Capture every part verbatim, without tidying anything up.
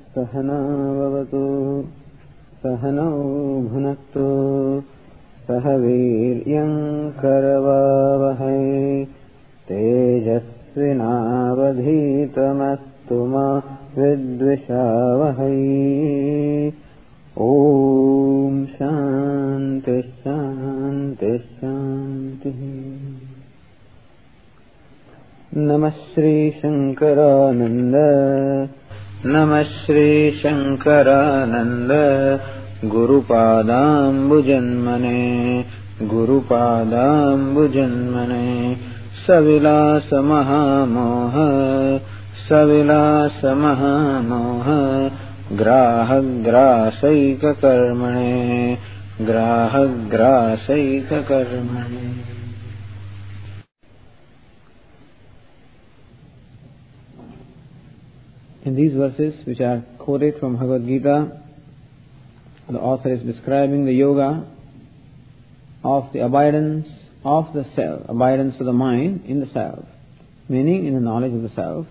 सहना भवतु सहनौ भुनक्तु सह वीर्यं करवावहै तेजस्विनावधीतमस्तु मा विद्विषावहै। ओम शांति शांति शांति। नमः श्री शंकरानंद नमः Shri Shankaranand गुरुपादाम्बुजन्मने गुरुपादाम्बुजन्मने सविलास महामोह सविलास महामोह ग्राहग्रासैककर्मणे ग्राहग्रासैककर्मणे। In these verses, which are quoted from Bhagavad Gita, the author is describing the yoga of the abidance of the self, abidance of the mind in the self, meaning in the knowledge of the self.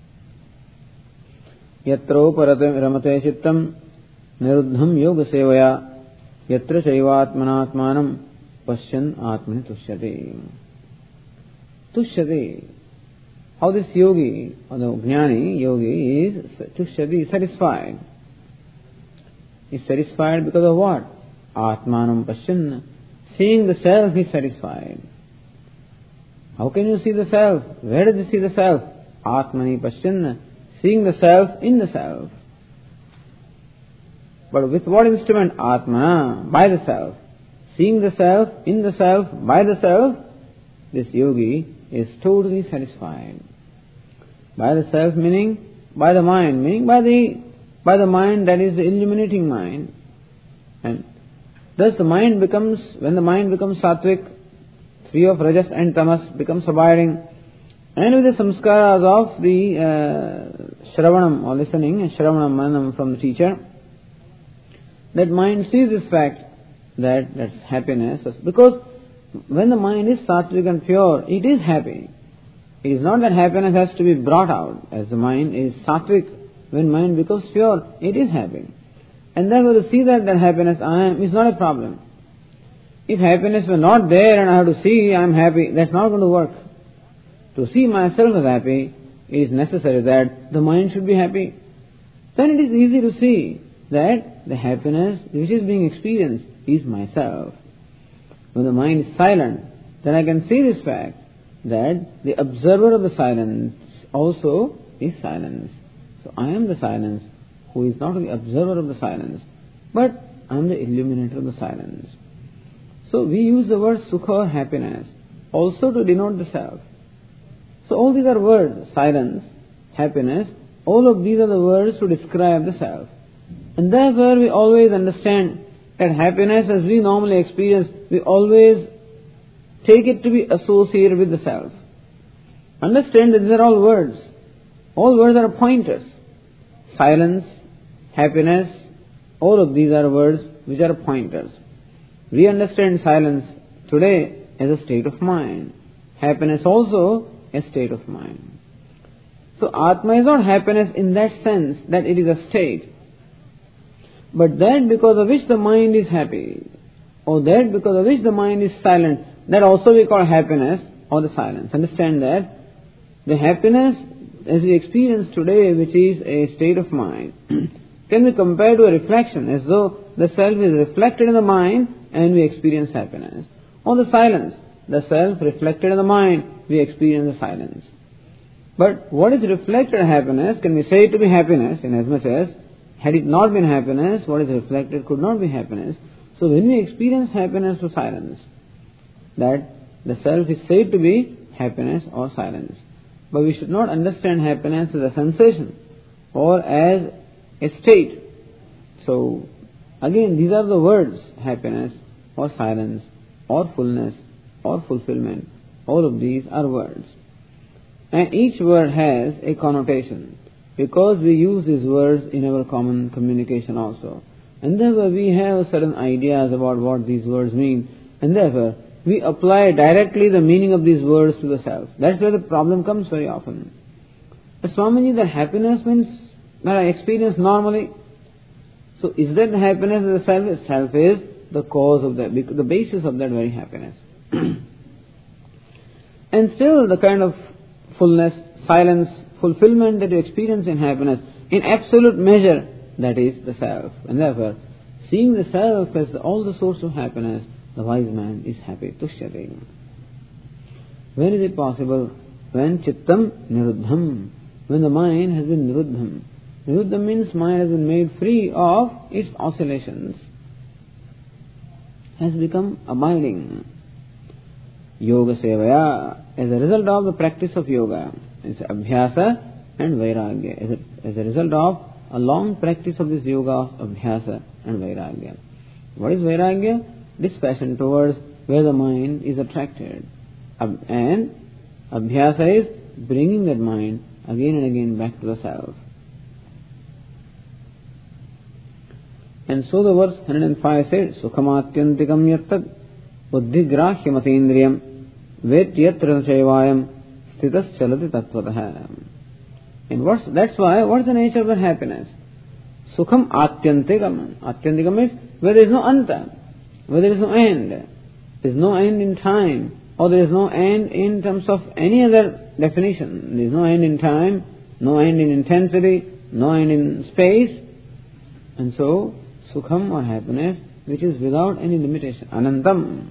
Yatro paratam ramate chittam niruddham yoga sevaya yatra chaivatmanatmanam pashyan atmani tushyate. Tushyate. How this yogi, or the jnani yogi, is tushyati, satisfied. Is satisfied because of what? Atmanam pashyan. Seeing the self is satisfied. How can you see the self? Where does you see the self? Atmani pashyan. Seeing the self in the self. But with what instrument? Atmana, by the self. Seeing the self in the self, by the self, this yogi is totally satisfied. By the self meaning by the mind, meaning by the by the mind that is the illuminating mind. And thus the mind becomes, when the mind becomes sattvic, free of rajas and tamas, becomes abiding, and with the samskaras of the uh, shravanam or listening, and shravanam manam from the teacher, that mind sees this fact that that's happiness, because when the mind is sattvic and pure, it is happy. It is not that happiness has to be brought out. As the mind is sattvic, when mind becomes pure, it is happy. And therefore to see that that happiness I am is not a problem. If happiness were not there and I have to see I am happy, that's not going to work. To see myself as happy, it is necessary that the mind should be happy. Then it is easy to see that the happiness which is being experienced is myself. When the mind is silent, then I can see this fact that the observer of the silence also is silence. So I am the silence who is not the observer of the silence, but I am the illuminator of the silence. So we use the word sukha or happiness also to denote the self. So all these are words, silence, happiness, all of these are the words to describe the self. And therefore we always understand that happiness as we normally experience, we always take it to be associated with the self. Understand that these are all words. All words are pointers. Silence, happiness, all of these are words which are pointers. We understand silence today as a state of mind. Happiness also a state of mind. So Atma is not happiness in that sense that it is a state, but that because of which the mind is happy, or that because of which the mind is silent, that also we call happiness or the silence. Understand that the happiness as we experience today, which is a state of mind, can be compared to a reflection, as though the self is reflected in the mind and we experience happiness. Or the silence, the self reflected in the mind, we experience the silence. But what is reflected happiness can be said to be happiness, inasmuch as had it not been happiness, what is reflected could not be happiness. So when we experience happiness or silence, that the self is said to be happiness or silence. But we should not understand happiness as a sensation or as a state. So again, these are the words, happiness or silence or fullness or fulfillment. All of these are words. And each word has a connotation, because we use these words in our common communication also. And therefore we have certain ideas about what these words mean, and therefore we apply directly the meaning of these words to the self. That's where the problem comes very often. But Swamiji, the happiness means that I experience normally. So is that happiness of the self? Self is the cause of that, the basis of that very happiness. And still the kind of fullness, silence, fulfillment that you experience in happiness, in absolute measure, that is the self. And therefore, seeing the self as all the source of happiness, the wise man is happy. Tushyate. When is it possible? When chittam niruddham. When the mind has been niruddham. Niruddham means mind has been made free of its oscillations. Has become abiding. Yoga sevaya. As a result of the practice of yoga. It's abhyasa and vairagya. As a, as a result of a long practice of this yoga of abhyasa and vairagya. What is vairagya? Dispassion towards where the mind is attracted. And abhyasa is bringing that mind again and again back to the self. And so the verse one hundred five said, Sukhamatyantikam yattad buddhigrahyamatīndriyam vetyatra chayvayam stitas chalati tattvataha. And what's, that's why, what's the nature of that happiness? Sukham atyantikam. Atyantikam means where there is no anta, where there is no end. There is no end in time, or there is no end in terms of any other definition. There is no end in time, no end in intensity, no end in space. And so, sukham or happiness, which is without any limitation. Anantam.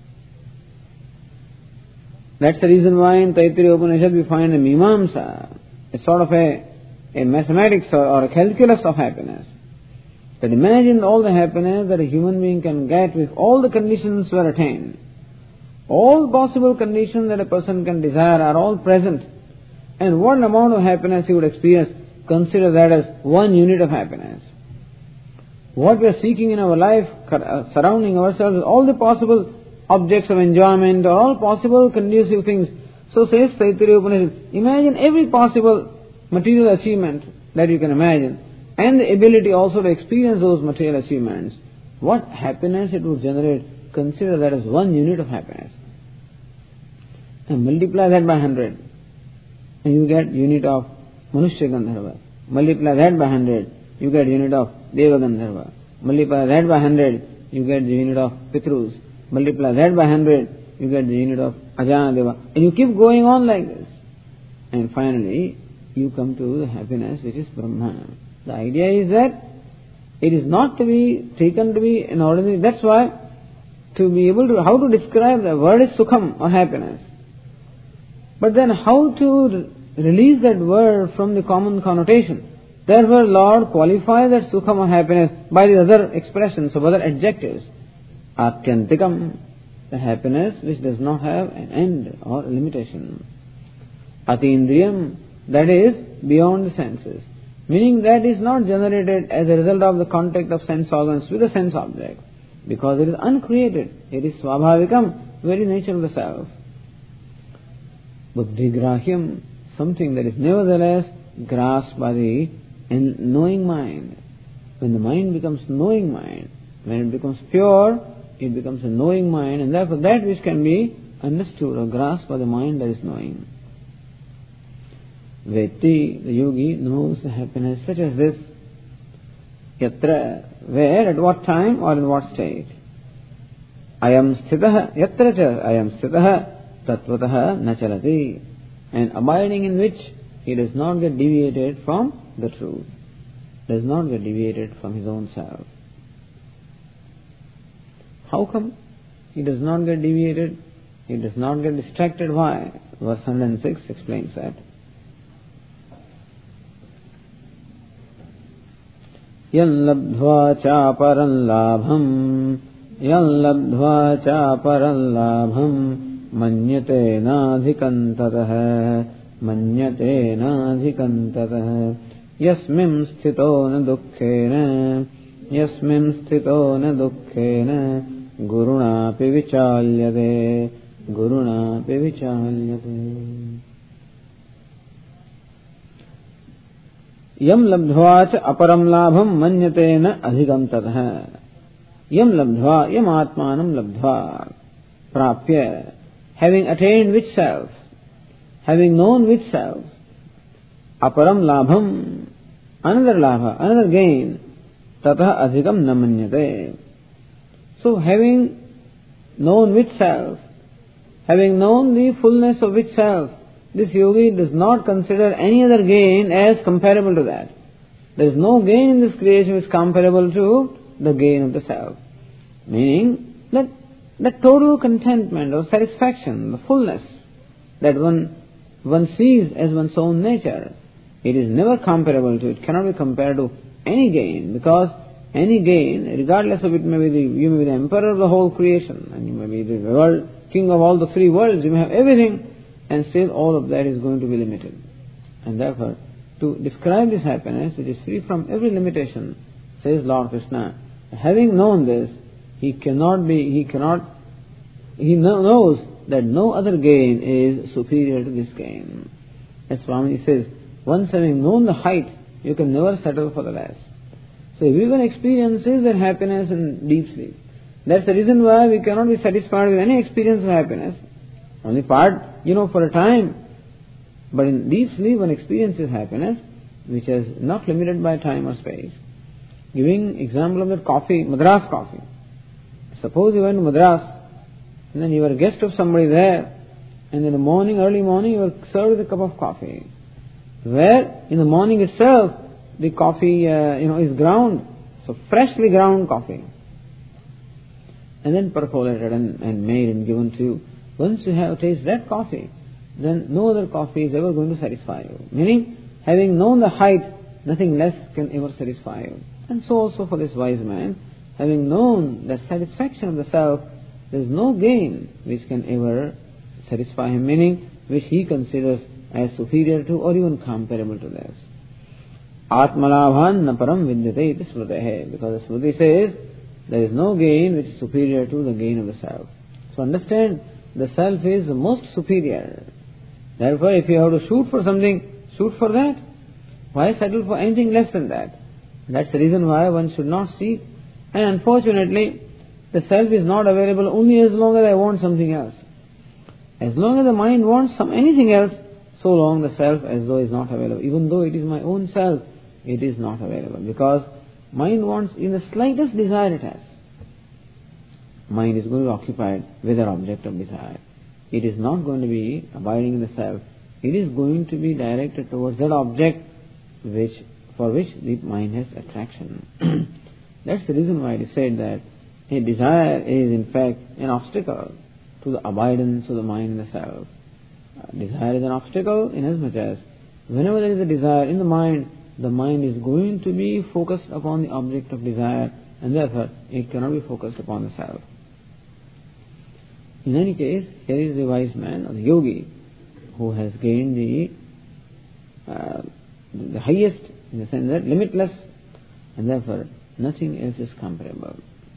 That's the reason why in Taittiriya Upanishad we find a mimamsa, a sort of a, a mathematics or, or a calculus of happiness. That imagine all the happiness that a human being can get if all the conditions were attained. All possible conditions that a person can desire are all present. And what amount of happiness he would experience, consider that as one unit of happiness. What we are seeking in our life, surrounding ourselves with all the possible objects of enjoyment or all possible conducive things. So says Taittiriya Upanishad, imagine every possible material achievement that you can imagine and the ability also to experience those material achievements. What happiness it would generate, consider that as one unit of happiness. And multiply that by one hundred and you get unit of Manushya Gandharva. Multiply that by one hundred, you get unit of Deva Gandharva. Multiply that by one hundred, you get the unit of Pitrus. Multiply that by one hundred, you get the unit of Ajana Deva. And you keep going on like this. And finally, you come to the happiness which is Brahma. The idea is that it is not to be taken to be an ordinary. That's why to be able to, how to describe the word is Sukham or happiness. But then how to release that word from the common connotation. Therefore, Lord qualifies that Sukham or happiness by the other expressions of other adjectives. Atyantikam, the happiness which does not have an end or limitation. Atindriyam, that is beyond the senses. Meaning that is not generated as a result of the contact of sense organs with a sense object. Because it is uncreated. It is svabhavikam, very nature of the self. Buddhigrahyam, something that is nevertheless grasped by the knowing mind. When the mind becomes knowing mind, when it becomes pure, it becomes a knowing mind, and therefore that which can be understood or grasped by the mind that is knowing. Veti, the yogi, knows the happiness such as this. Yatra, where, at what time or in what state? Ayam sthitaha, yatra cha, ayam sthitaha, tattvataha nachalati. And abiding in which he does not get deviated from the truth, does not get deviated from his own self. How come he does not get deviated? He does not get distracted. Why? Verse one hundred six explains that. Yan labdhva cha paran labham, yan labdhva cha paran labham, manyate nadhikantatah, manyate nadhikantatah, yasmim sthito na dukkhena, yasmim sthito na dukkhena, guruna pi vichalyate, guruna pi vichalyate. Yam labdhva cha aparam labham manyate na adhikam tatah. Yam labdhva, yam atmanam labdhva, prapya, having attained which self, having known which self, aparam labham, another labha, another gain, tatah adhikam na manyate. So having known which self, having known the fullness of which self, this yogi does not consider any other gain as comparable to that. There is no gain in this creation which is comparable to the gain of the self. Meaning that the total contentment or satisfaction, the fullness that one one sees as one's own nature, it is never comparable to, it cannot be compared to any gain, because any gain, regardless of it, may be the, you may be the emperor of the whole creation, and you may be the world, king of all the three worlds, you may have everything, and still all of that is going to be limited. And therefore, to describe this happiness, which is free from every limitation, says Lord Krishna, having known this, he cannot be, he cannot, he knows that no other gain is superior to this gain. As Swami says, once having known the height, you can never settle for the less. So everyone experiences that happiness in deep sleep. That's the reason why we cannot be satisfied with any experience of happiness. Only part, you know, for a time. But in deep sleep one experiences happiness which is not limited by time or space. Giving example of that coffee, Madras coffee. Suppose you went to Madras and then you were a guest of somebody there, and in the morning, early morning, you were served with a cup of coffee. Where in the morning itself the coffee uh, you know is ground, so freshly ground coffee, and then percolated and, and made and given to you. Once you have tasted that coffee, then no other coffee is ever going to satisfy you. Meaning, having known the height, nothing less can ever satisfy you. And so also for this wise man, having known the satisfaction of the self, there is no gain which can ever satisfy him, meaning which he considers as superior to or even comparable to this. Atmalabhan na param vidyate iti smritehe, because the Smriti says there is no gain which is superior to the gain of the self. So understand, the self is the most superior. Therefore, if you have to shoot for something, shoot for that. Why settle for anything less than that? That's the reason why one should not seek. And unfortunately, the self is not available only as long as I want something else. As long as the mind wants some anything else, so long the self as though is not available. Even though it is my own self, it is not available. Because mind wants in the slightest desire it has. Mind is going to be occupied with an object of desire. It is not going to be abiding in the self. It is going to be directed towards that object which for which the mind has attraction. That's the reason why it is said that a desire is in fact an obstacle to the abidance of the mind in the self. Uh, desire is an obstacle inasmuch as whenever there is a desire in the mind, the mind is going to be focused upon the object of desire, and therefore it cannot be focused upon the self. In any case, here is the wise man or the yogi who has gained the uh, the highest, in the sense that limitless, and therefore nothing else is comparable.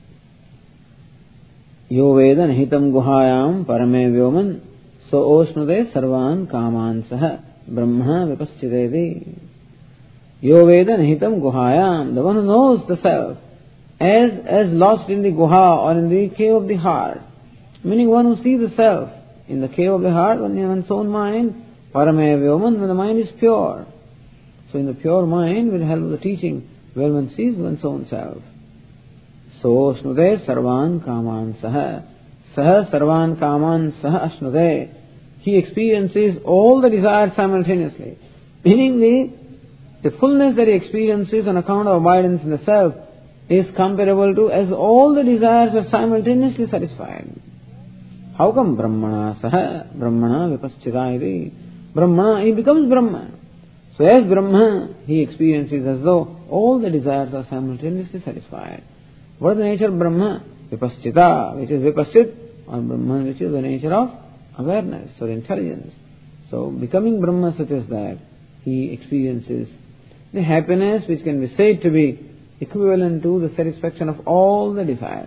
Yo veda nahitam guhayam parame vyoman so oshnade sarvan kaman sah brahma vipaschideti. Yo veda nahitam guhayam, the one who knows the self as as lost in the guha or in the cave of the heart, meaning one who sees the self in the cave of the heart, when in one's own mind, parame vyoman, when the mind is pure. So in the pure mind, with the help of the teaching, where one sees one's own self. So ashnude sarvan kaman saha. Saha sarvan kaman saha ashnude. He experiences all the desires simultaneously. Meaning the, the fullness that he experiences on account of abidance in the self is comparable to as all the desires are simultaneously satisfied. How come Brahmana saha? Brahmana vipaschita iti. Brahmana, he becomes Brahma. So as Brahma, he experiences as though all the desires are simultaneously satisfied. What is the nature of Brahma? Vipaschita, which is vipaschit, or Brahman, which is the nature of awareness or intelligence. So becoming Brahma such as that, he experiences the happiness which can be said to be equivalent to the satisfaction of all the desires.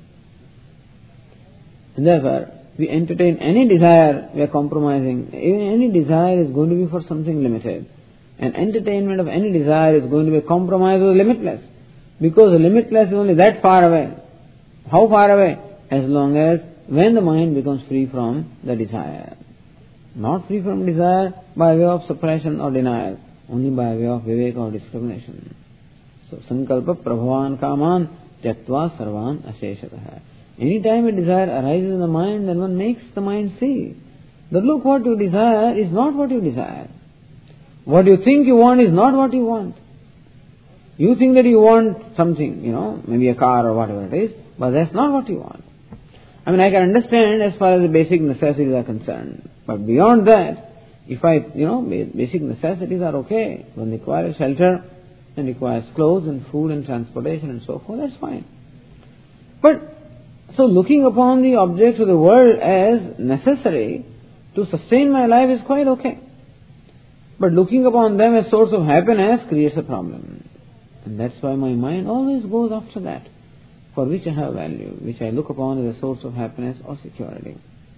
And therefore, we entertain any desire, we are compromising. Even any desire is going to be for something limited. And entertainment of any desire is going to be a compromise with the limitless. Because the limitless is only that far away. How far away? As long as when the mind becomes free from the desire. Not free from desire by way of suppression or denial, only by way of viveka or discrimination. So, sankalpa prabhavan kaman tyaktva sarvan asheshatah. Any time a desire arises in the mind, then one makes the mind see that look, what you desire is not what you desire. What you think you want is not what you want. You think that you want something, you know, maybe a car or whatever it is, but that's not what you want. I mean, I can understand as far as the basic necessities are concerned, but beyond that, if I, you know, basic necessities are okay, one requires shelter and requires clothes and food and transportation and so forth, that's fine. But, so looking upon the objects of the world as necessary to sustain my life is quite okay. But looking upon them as source of happiness creates a problem. And that's why my mind always goes after that, for which I have value, which I look upon as a source of happiness or security.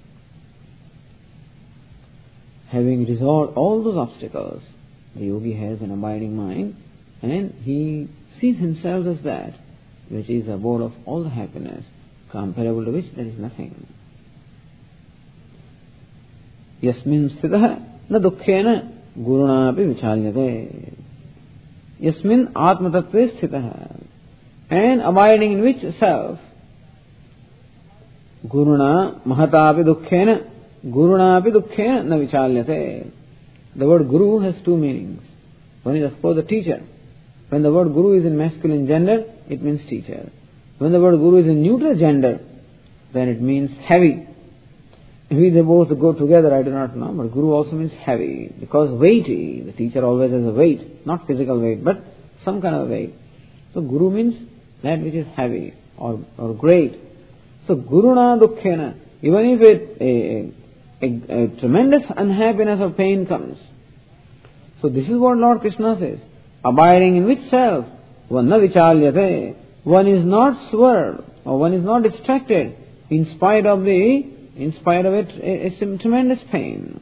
Having resolved all those obstacles, the yogi has an abiding mind, and he sees himself as that, which is abode of all the happiness, comparable to which there is nothing. Yasmin sthitah na dukkhena guruna api vichalyate. Yasmin atma tattve sthitah. And abiding in which self? Guruna mahatapi dukkhena guruna api dukkhena na vichalyate. The word guru has two meanings. One is of course the teacher. When the word guru is in masculine gender, it means teacher. When the word guru is in neutral gender, then it means heavy. Maybe they both go together, I do not know, but guru also means heavy, because weighty. The teacher always has a weight, not physical weight, but some kind of weight. So guru means that which is heavy or, or great. So guruna dukkhena, even if it, a, a, a tremendous unhappiness or pain comes. So this is what Lord Krishna says. Abiding in which self? One na vichalyate. One is not swerved, or one is not distracted in spite of the In spite of it, it's a tremendous pain.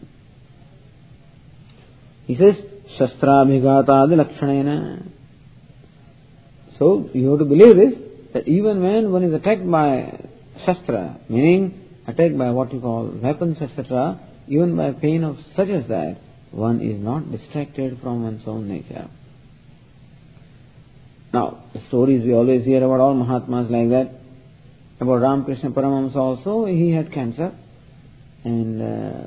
He says, Shastrabhigatadi lakshanena. So, you have to believe this, that even when one is attacked by Shastra, meaning attacked by what you call weapons, et cetera, even by pain of such as that, one is not distracted from one's own nature. Now, the stories we always hear about all Mahatmas like that. About Ramakrishna Paramahamsa also, he had cancer, and uh,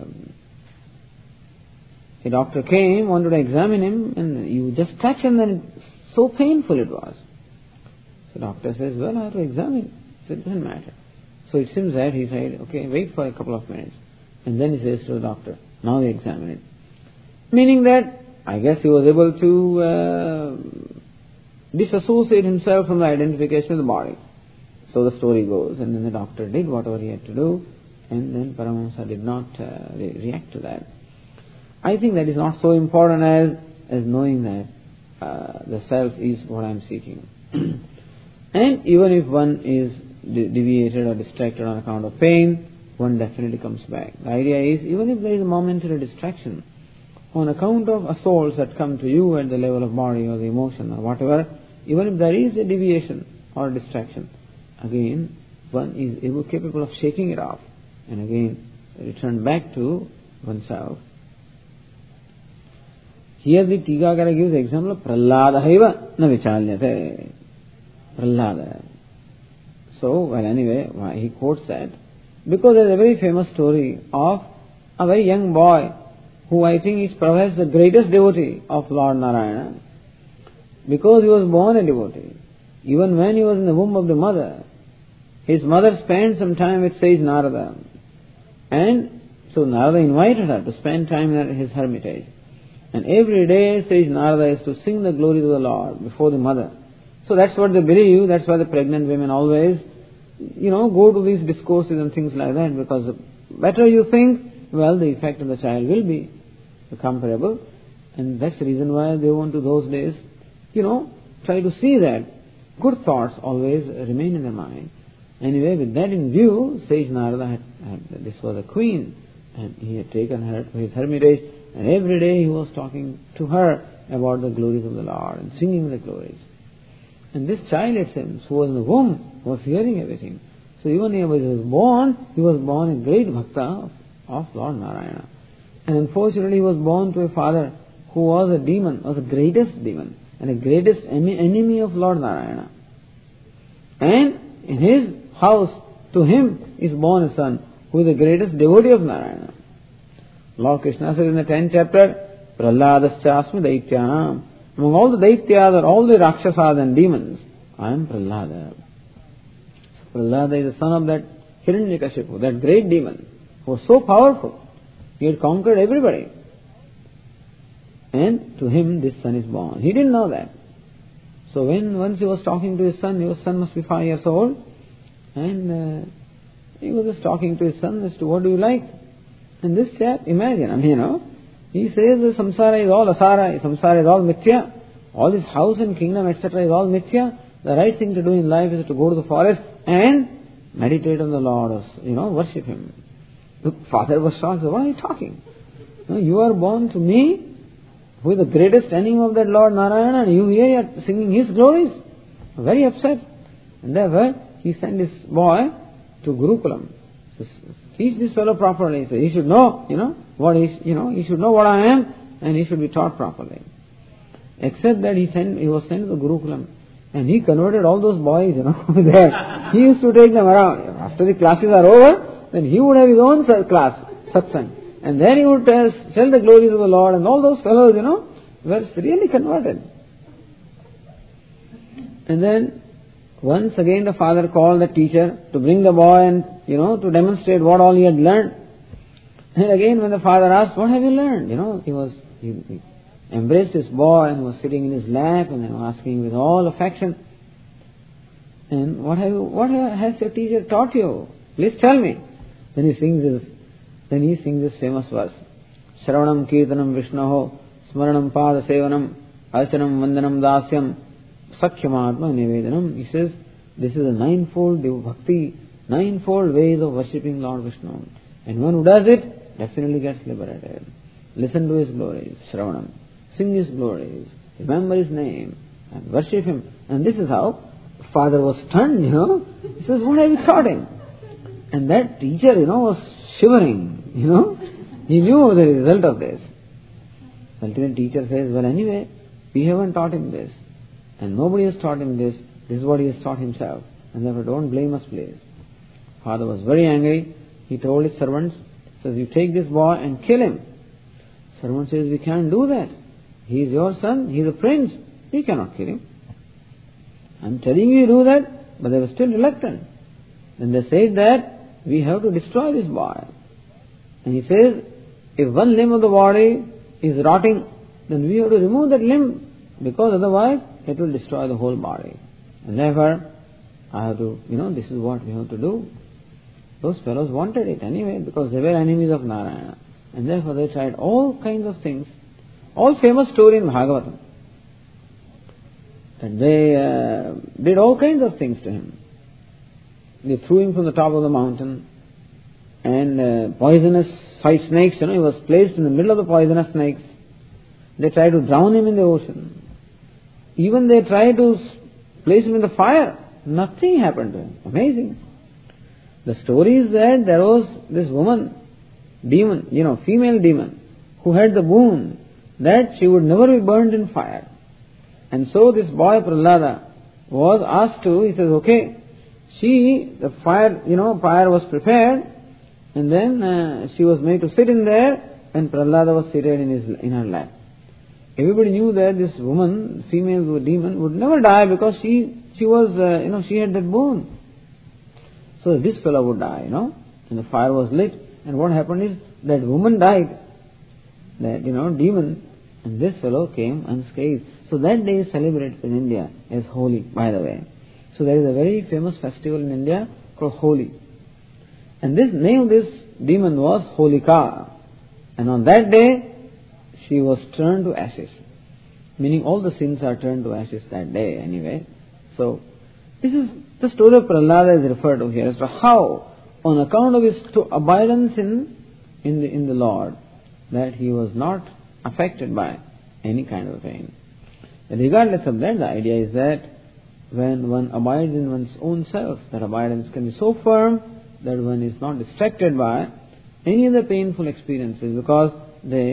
a doctor came, wanted to examine him, and you just touch him, and so painful it was. So doctor says, well, I have to examine. So it doesn't matter. So it seems that he said, okay, wait for a couple of minutes. And then he says to the doctor, now we examine it. Meaning that, I guess he was able to uh, disassociate himself from the identification of the body. So the story goes, and then the doctor did whatever he had to do, and then Paramahamsa did not uh, re- react to that. I think that is not so important as, as knowing that uh, the self is what I am seeking. And even if one is de- deviated or distracted on account of pain, one definitely comes back. The idea is, even if there is a momentary distraction, on account of assaults that come to you at the level of body or the emotion or whatever, even if there is a deviation or a distraction, again, one is able, capable of shaking it off and again return back to oneself. Here the Tigakara gives the example of Prahlada na vichalyate. Prahlada. So, well anyway, why he quotes that? Because there is a very famous story of a very young boy who I think is perhaps the greatest devotee of Lord Narayana, because he was born a devotee. Even when he was in the womb of the mother, his mother spent some time with sage Narada. And so Narada invited her to spend time in his hermitage. And every day sage Narada is to sing the glories of the Lord before the mother. So that's what they believe, that's why the pregnant women always, you know, go to these discourses and things like that, because the better you think, well, the effect of the child will be comparable. And that's the reason why they want to those days, you know, try to see that good thoughts always remain in their mind. Anyway, with that in view, sage Narada had, had, this was a queen, and he had taken her to his hermitage, and every day he was talking to her about the glories of the Lord and singing the glories. And this child itself, who was in the womb, was hearing everything. So even when he was born, he was born a great bhakta of, of Lord Narayana. And unfortunately he was born to a father who was a demon, was the greatest demon and the greatest enemy of Lord Narayana. And in his house, to him is born a son who is the greatest devotee of Narayana. Lord Krishna says in the tenth chapter, Prahladascha asmi daityanam. Among all the daityas or all the rakshasas and demons, I am Prahlada. So Prahlada is the son of that Hiranyakashipu, that great demon, who was so powerful. He had conquered everybody. And to him this son is born. He didn't know that. So when once he was talking to his son, his son must be five years old, and uh, he was just talking to his son as to what do you like. And this chap, imagine, I mean, you know, he says that samsara is all asara, samsara is all mithya, all this house and kingdom, et cetera is all mithya. The right thing to do in life is to go to the forest and meditate on the Lord, or, you know, worship Him. The father was shocked. What are you talking? No, you are born to me, who is the greatest enemy of that Lord Narayana, and you here are singing His glories. Very upset. And therefore, he sent this boy to Gurukulam. Teach this fellow properly. So he should know, you know, what he, you know, he should know what I am, and he should be taught properly. Except that he sent, he was sent to the Gurukulam, and he converted all those boys, you know, there. He used to take them around. After the classes are over, then he would have his own class, satsang. And then he would tell, tell the glories of the Lord, and all those fellows, you know, were really converted. And then, once again the father called the teacher to bring the boy and, you know, to demonstrate what all he had learned. And again when the father asked, what have you learned? You know, he was, he, he embraced his boy and was sitting in his lap and then asking with all affection, and what have you, what has your teacher taught you? Please tell me. Then he sings this, then he sings this famous verse. Shravanam kirtanam vishnaho, smaranam pada sevanam, archanam vandanam dasyam, Sakhyamatma Nivedanam. He says, this is a ninefold bhakti, ninefold ways of worshipping Lord Vishnu. And one who does it, definitely gets liberated. Listen to His glories, Shravanam. Sing His glories, remember His name, and worship Him. And this is how the father was stunned, you know. He says, what have you taught him? And that teacher, you know, was shivering, you know. He knew the result of this. Ultimate teacher says, well anyway, we haven't taught him this. And nobody has taught him this. This is what he has taught himself. And therefore don't blame us, please. Father was very angry. He told his servants, says, you take this boy and kill him. Servant says, we can't do that. He is your son. He is a prince. We cannot kill him. I'm telling you to do that, but they were still reluctant. Then they said that we have to destroy this boy. And he says, if one limb of the body is rotting, then we have to remove that limb, because otherwise it will destroy the whole body. And therefore, I have to, you know, this is what we have to do. Those fellows wanted it anyway, because they were enemies of Narayana. And therefore they tried all kinds of things. All famous story in Bhagavatam. And they uh, did all kinds of things to him. They threw him from the top of the mountain, and uh, poisonous five snakes, you know, he was placed in the middle of the poisonous snakes. They tried to drown him in the ocean. Even they tried to place him in the fire. Nothing happened to him. Amazing. The story is that there was this woman, demon, you know, female demon, who had the boon that she would never be burned in fire. And so this boy Prahlada was asked to, he says, okay, she, the fire, you know, fire was prepared, and then uh, she was made to sit in there, and Prahlada was seated in his, in her lap. Everybody knew that this woman, female demon, would never die because she, she was, uh, you know, she had that boon. So this fellow would die, you know, and the fire was lit, and what happened is that woman died, that, you know, demon, and this fellow came unscathed. So that day is celebrated in India as Holi, by the way. So there is a very famous festival in India called Holi. And this name of this demon was Holika. And on that day, she was turned to ashes. Meaning all the sins are turned to ashes that day anyway. So, this is the story of Prahlada is referred to here as to how, on account of his abidance in, in, the, in the Lord, that he was not affected by any kind of pain. Regardless of that, the idea is that when one abides in one's own self, that abidance can be so firm that one is not distracted by any of the painful experiences, because they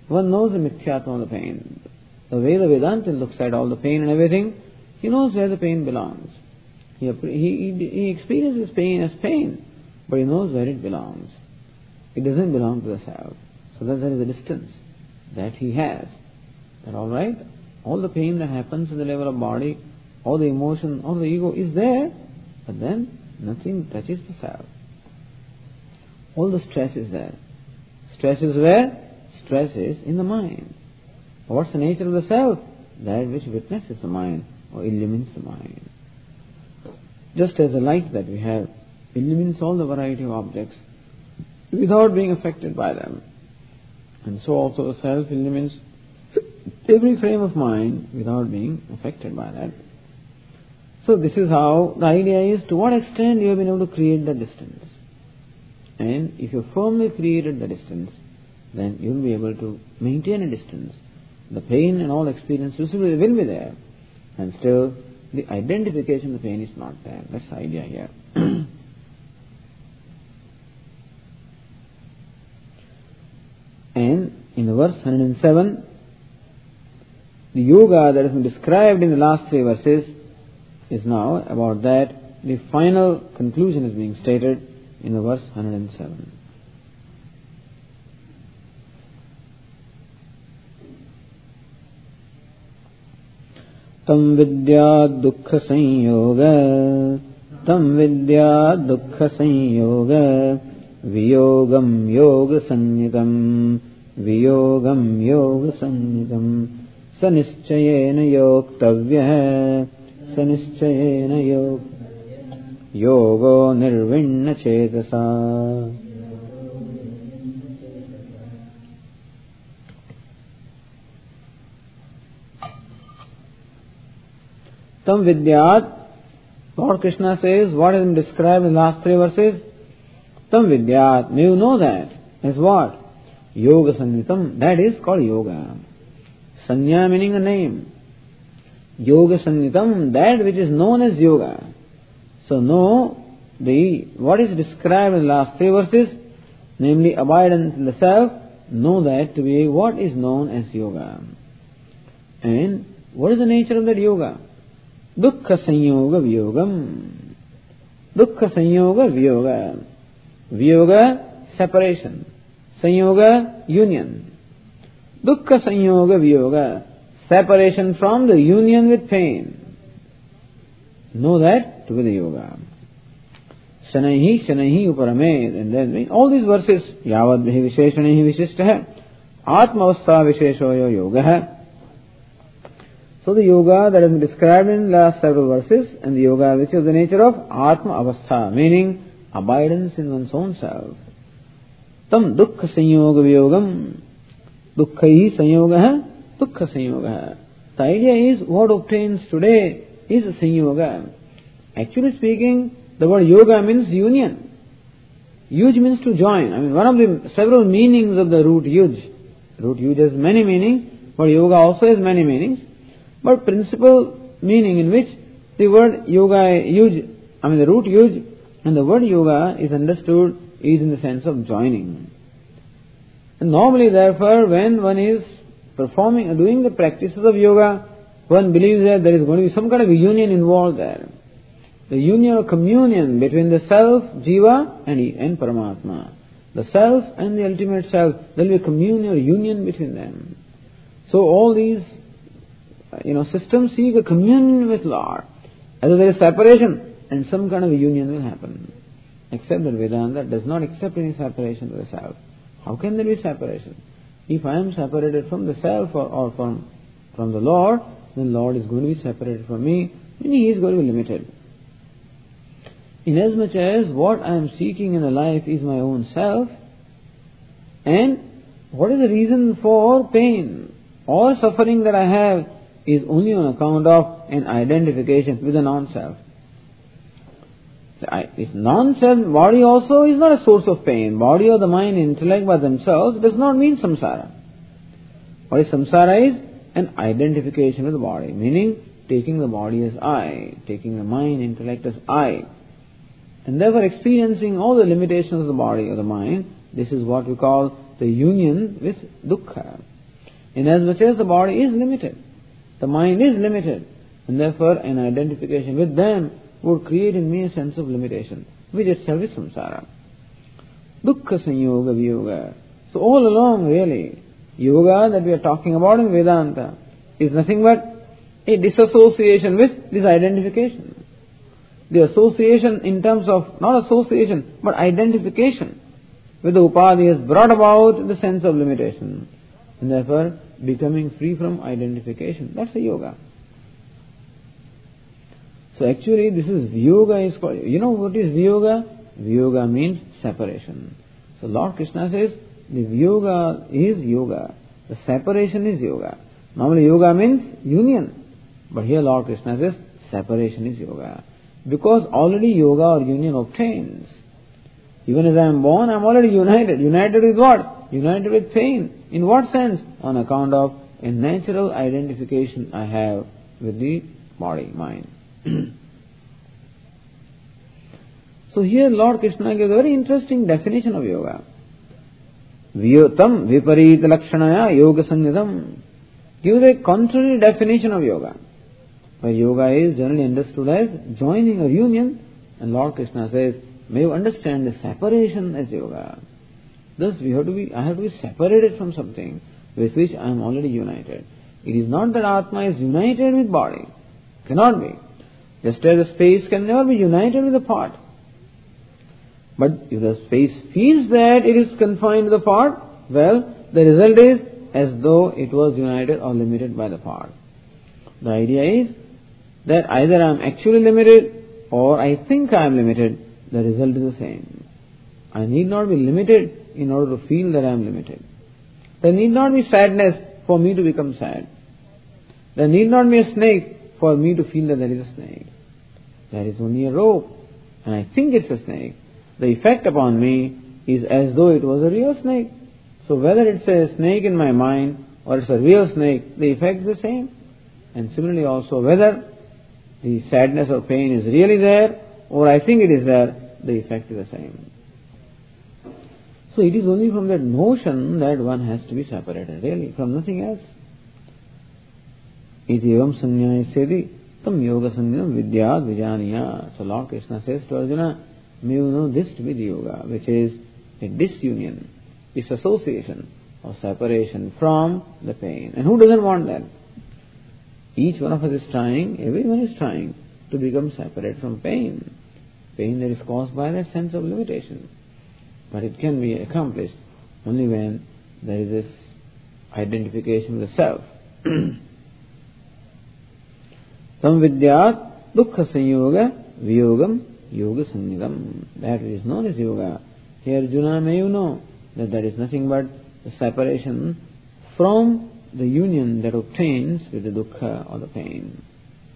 one knows the mithyatvam of the pain. The way the Vedanta looks at all the pain and everything, he knows where the pain belongs. He, he, he experiences pain as pain, but he knows where it belongs. It doesn't belong to the self. So that there is a distance that he has. That all right, all the pain that happens at the level of body, all the emotion, all the ego is there, but then nothing touches the self. All the stress is there. Stress is where? Stress is in the mind. What's the nature of the self? That which witnesses the mind or illumines the mind. Just as the light that we have illumines all the variety of objects without being affected by them. And so also the self illumines every frame of mind without being affected by that. So this is how the idea is, to what extent you have been able to create the distance. And if you firmly created the distance, then you will be able to maintain a distance. The pain and all experiences will be there. And still, the identification of the pain is not there. That's the idea here. And in the verse one hundred seven, the yoga that has been described in the last three verses is now about that. The final conclusion is being stated in the verse one hundred seven. Tam vidya dukkha sanyoga, tam vidya dukkha sanyoga, viyogam yoga sanyitam, viyogam yoga sanyitam, sanischayena yoktavya, sanischayena yog, yogo nirvinna chetasa. Tam vidyat, Lord Krishna says, what has been described in the last three verses? Tam vidyat, you know that is what? Yoga sanyitam, that is called yoga. Sanya meaning a name. Yoga sanyitam, that which is known as yoga. So know the what is described in the last three verses, namely abidance in the self, know that to be what is known as yoga. And what is the nature of that yoga? Dukkha sanyoga viyogam. Dukkha sanyoga viyoga. Viyoga, separation. Sanyoga, union. Dukkha sanyoga viyoga, separation from the union with pain. Know that to be the yoga. Shanaihi shanaihi uparamed. And then all these verses, yavad bhi visheshanihi vishishtah, atma avastha visheshoyo yoga. So the yoga that has been described in the last several verses, and the yoga which is the nature of Atma Avastha, meaning abidance in one's own self. Tam dukkha sanyoga viyogam, dukkha sanyoga, dukkha sanyoga. The idea is what obtains today is a sanyoga. Actually speaking, the word yoga means union. Yuj means to join. I mean, one of the several meanings of the root yuj. Root yuj has many meanings, but yoga also has many meanings. But principal meaning in which the word yoga, yuj, I mean the root yuj, and the word yoga is understood is in the sense of joining. And normally therefore when one is performing or doing the practices of yoga, one believes that there is going to be some kind of a union involved there. The union or communion between the self, jiva, and, and Paramatma. The self and the ultimate self, there will be a communion or union between them. So all these You know, systems seek a communion with Lord. As there is separation, and some kind of a union will happen. Except that Vedanta does not accept any separation to the self. How can there be separation? If I am separated from the self or, or from, from the Lord, then Lord is going to be separated from me, meaning He is going to be limited. Inasmuch as what I am seeking in the life is my own self, and what is the reason for pain or suffering that I have is only on account of an identification with the non-self. If non-self, body also is not a source of pain. Body or the mind, intellect by themselves does not mean samsara. What is samsara is an identification with the body, meaning taking the body as I, taking the mind, intellect as I. And therefore experiencing all the limitations of the body or the mind, this is what we call the union with dukkha. Inasmuch as the body is limited, the mind is limited, and therefore an identification with them would create in me a sense of limitation, which itself is samsara. Dukkha sanyoga viyoga. So all along really, yoga that we are talking about in Vedanta is nothing but a disassociation with this identification. The association in terms of, not association, but identification with the upadhi has brought about the sense of limitation. And therefore, becoming free from identification. That's a yoga. So actually, this is Viyoga is called. You know what is Viyoga? Viyoga means separation. So Lord Krishna says, the Viyoga is yoga. The separation is yoga. Normally yoga means union. But here Lord Krishna says, separation is yoga. Because already yoga or union obtains. Even as I am born, I am already united. United with what? United with pain. In what sense? On account of a natural identification I have with the body, mind. So here Lord Krishna gives a very interesting definition of yoga. Vyotam viparita lakshanaya yoga sanyadam. Gives a contrary definition of yoga. Where yoga is generally understood as joining or union, and Lord Krishna says, may you understand the separation as yoga. Thus we have to be, I have to be separated from something with which I am already united. It is not that Atma is united with body. Cannot be. Just as the space can never be united with the part. But if the space feels that it is confined to the part, well, the result is as though it was united or limited by the part. The idea is that either I am actually limited or I think I am limited, the result is the same. I need not be limited in order to feel that I am limited. There need not be sadness for me to become sad. There need not be a snake for me to feel that there is a snake. There is only a rope, and I think it's a snake. The effect upon me is as though it was a real snake. So whether it's a snake in my mind or it's a real snake, the effect is the same. And similarly also, whether the sadness or pain is really there or I think it is there, the effect is the same. So it is only from that notion that one has to be separated, really, from nothing else. Iti evam sanyaya tam yoga sanyam vidya vijaniya. So Lord Krishna says to Arjuna, may you know this to be the yoga, which is a disunion, disassociation or separation from the pain. And who doesn't want that? Each one of us is trying, everyone is trying to become separate from pain. Pain that is caused by that sense of limitation. But it can be accomplished only when there is this identification with the self. Tam vidyat dukkha sanyoga viyogam yoga sanyagam. That is known as yoga. Here Arjuna, may you know that there is nothing but the separation from the union that obtains with the dukkha or the pain.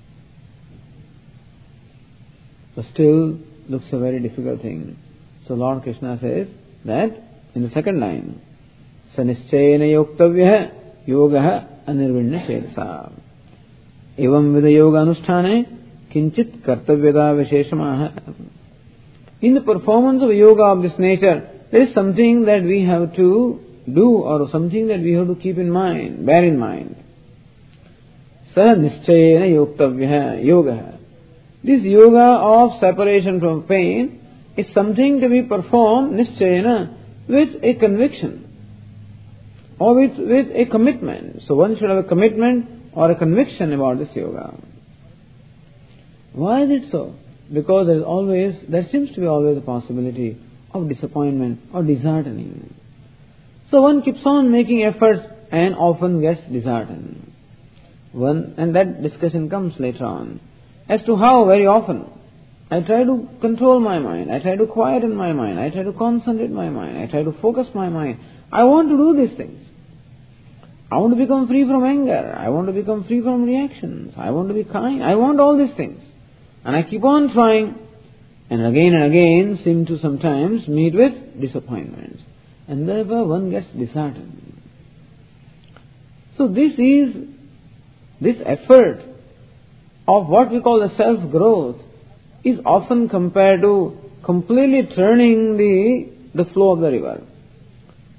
But still looks a very difficult thing. So Lord Krishna says that in the second line, Sanischayena yoktavya yogaha anirvinna shedsa. Evam vida yoga anusthane kinchit kartavyada visheshamaha. In the performance of a yoga of this nature, there is something that we have to do or something that we have to keep in mind, bear in mind. Sa nischayena yoktavya yoga. This yoga of separation from pain is something to be performed nischayena with a conviction or with, with a commitment. So one should have a commitment or a conviction about this yoga. Why is it so? Because there is always, there seems to be always a possibility of disappointment or disheartening. So one keeps on making efforts and often gets disheartened. One, and that discussion comes later on as to how very often I try to control my mind, I try to quieten my mind, I try to concentrate my mind, I try to focus my mind. I want to do these things. I want to become free from anger, I want to become free from reactions, I want to be kind, I want all these things. And I keep on trying, and again and again seem to sometimes meet with disappointments. And therefore one gets disheartened. So this is, this effort of what we call the self-growth is often compared to completely turning the, the flow of the river.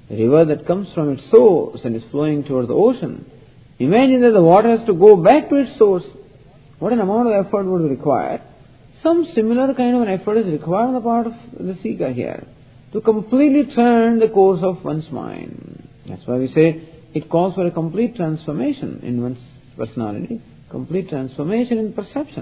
a river that comes from its source and is flowing towards the ocean. Imagine that the water has to go back to its source. What an amount of effort would be required. Some similar kind of an effort is required on the part of the seeker here to completely turn the course of one's mind. That's why we say it calls for a complete transformation in one's personality, complete transformation in perception.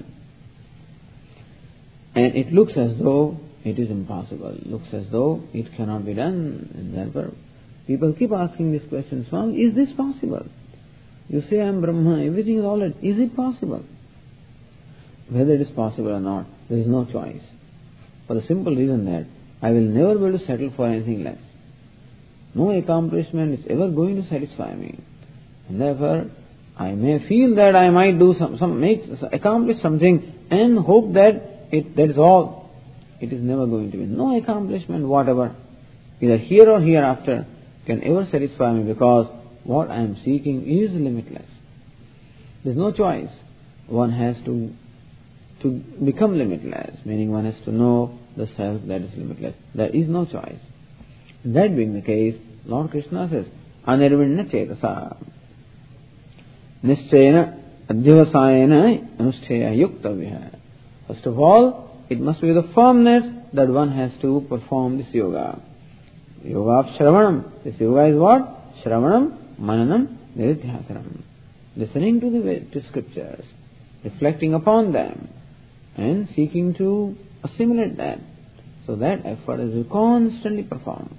And it looks as though it is impossible. It looks as though it cannot be done. And therefore, people keep asking this question, Swami, is this possible? You say, I am Brahma, everything is all right. Is it possible? Whether it is possible or not, there is no choice. For the simple reason that I will never be able to settle for anything less. No accomplishment is ever going to satisfy me. And therefore, I may feel that I might do some, some make, accomplish something and hope that it, that is all. It is never going to be. No accomplishment, whatever, either here or hereafter, can ever satisfy me because what I am seeking is limitless. There is no choice. One has to to become limitless, meaning one has to know the self that is limitless. There is no choice. That being the case, Lord Krishna says, Anirvinna chetasa nischayana adhyavasayana anushthaya yuktavya. First of all, it must be the firmness that one has to perform this yoga. Yoga of Shravanam. This yoga is what? Shravanam, Mananam, Nididhyasanam. Listening to the to scriptures, reflecting upon them, and seeking to assimilate that. So that effort is constantly performed.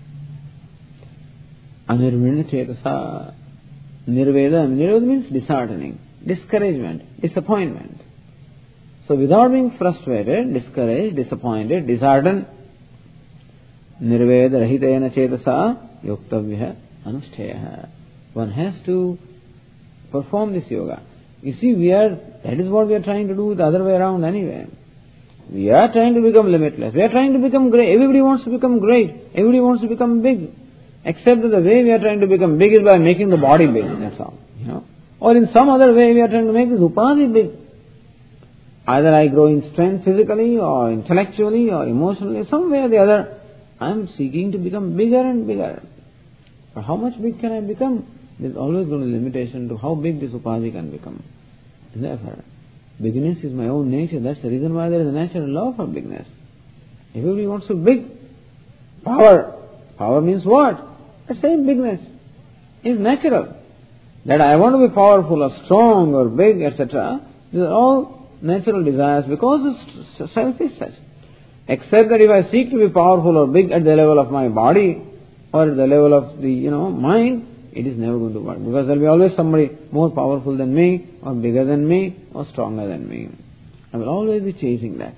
Anirvinna chetasa. Nirveda. Nirveda means disheartening, discouragement, disappointment. So without being frustrated, discouraged, disappointed, disheartened, Nirveda rahitena chetasa yuktavya anushthaya. One has to perform this yoga. You see, we are, that is what we are trying to do the other way around anyway. We are trying to become limitless. We are trying to become great. Everybody wants to become great. Everybody wants to become big. Except that the way we are trying to become big is by making the body big. That's all. You know. Or in some other way we are trying to make this upadhi big. Either I grow in strength physically or intellectually or emotionally, some way or the other, I am seeking to become bigger and bigger. But how much big can I become? There is always going to be a limitation to how big this upadhi can become. And therefore, bigness is my own nature. That's the reason why there is a natural law for bigness. Everybody wants to be big. Power. Power means what? The same bigness is natural. That I want to be powerful or strong or big, et cetera. These are all natural desires because the self is such. Except that if I seek to be powerful or big at the level of my body or at the level of the, you know, mind, it is never going to work. Because there will be always somebody more powerful than me or bigger than me or stronger than me. I will always be chasing that.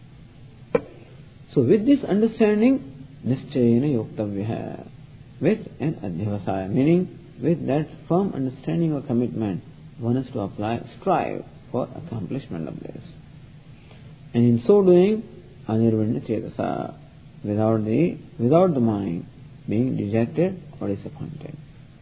So with this understanding, nischayana yuktavya, with an adhyavasaya, meaning with that firm understanding or commitment, one has to apply, strive for accomplishment of this. And in so doing, anirvinna chetasa, without the, without the mind being dejected or disappointed.